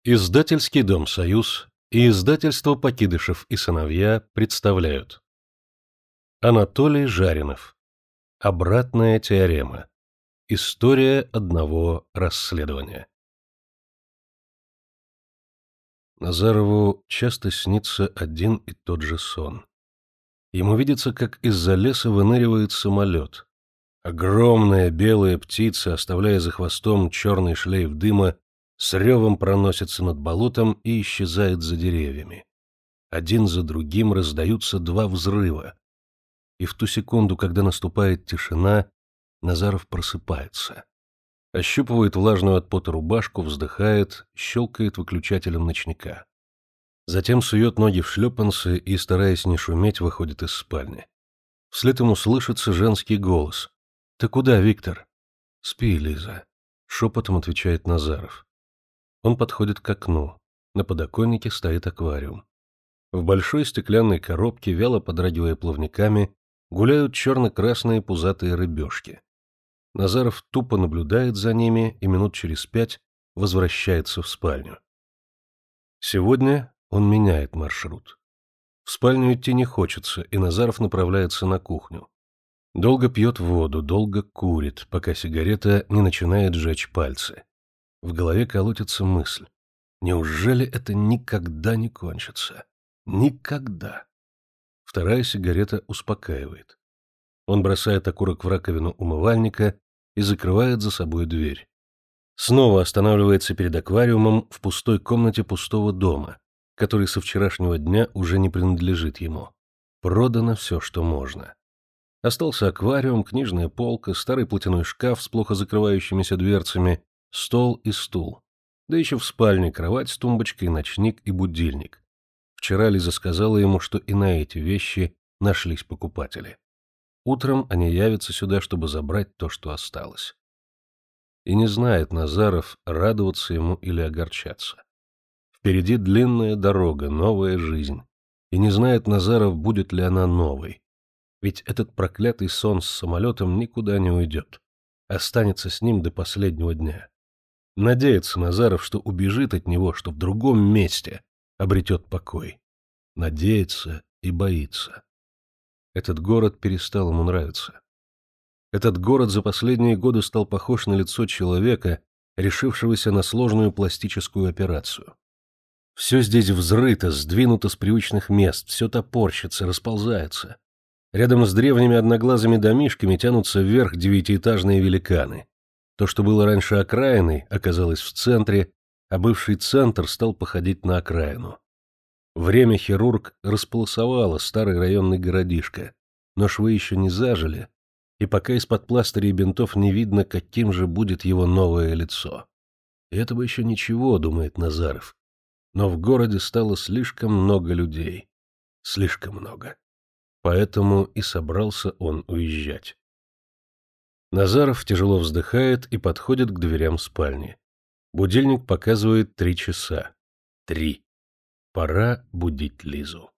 Издательский дом «Союз» и издательство «Покидышев и сыновья» представляют. Анатолий Жаринов. Обратная теорема. История одного расследования. Назарову часто снится один и тот же сон. Ему видится, как из-за леса выныривает самолет. Огромная белая птица, оставляя за хвостом черный шлейф дыма, с ревом проносится над болотом и исчезает за деревьями. Один за другим раздаются два взрыва. И в ту секунду, когда наступает тишина, Назаров просыпается. Ощупывает влажную от пота рубашку, вздыхает, щелкает выключателем ночника. Затем сует ноги в шлепанцы и, стараясь не шуметь, выходит из спальни. Вслед ему слышится женский голос. «Ты куда, Виктор?» «Спи, Лиза», — шепотом отвечает Назаров. Он подходит к окну. На подоконнике стоит аквариум. В большой стеклянной коробке, вяло подрагивая плавниками, гуляют черно-красные пузатые рыбешки. Назаров тупо наблюдает за ними и минут через 5 возвращается в спальню. Сегодня он меняет маршрут. В спальню идти не хочется, и Назаров направляется на кухню. Долго пьет воду, долго курит, пока сигарета не начинает жечь пальцы. В голове колотится мысль. Неужели это никогда не кончится? Никогда. Вторая сигарета успокаивает. Он бросает окурок в раковину умывальника и закрывает за собой дверь. Снова останавливается перед аквариумом в пустой комнате пустого дома, который со вчерашнего дня уже не принадлежит ему. Продано все, что можно. Остался аквариум, книжная полка, старый платяной шкаф с плохо закрывающимися дверцами, стол и стул. Да еще в спальне кровать с тумбочкой, ночник и будильник. Вчера Лиза сказала ему, что и на эти вещи нашлись покупатели. Утром они явятся сюда, чтобы забрать то, что осталось. И не знает Назаров, радоваться ему или огорчаться. Впереди длинная дорога, новая жизнь. И не знает Назаров, будет ли она новой. Ведь этот проклятый сон с самолетом никуда не уйдет. Останется с ним до последнего дня. Надеется Назаров, что убежит от него, что в другом месте обретет покой. Надеется и боится. Этот город перестал ему нравиться. Этот город за последние годы стал похож на лицо человека, решившегося на сложную пластическую операцию. Все здесь взрыто, сдвинуто с привычных мест, все топорщится, расползается. Рядом с древними одноглазыми домишками тянутся вверх девятиэтажные великаны. То, что было раньше окраиной, оказалось в центре, а бывший центр стал походить на окраину. Время хирург располосовало старый районный городишко, но швы еще не зажили, и пока из-под пластырей и бинтов не видно, каким же будет его новое лицо. И этого еще ничего, думает Назаров. Но в городе стало слишком много людей. Слишком много. Поэтому и собрался он уезжать. Назаров тяжело вздыхает и подходит к дверям спальни. Будильник показывает 3 часа. 3. Пора будить Лизу.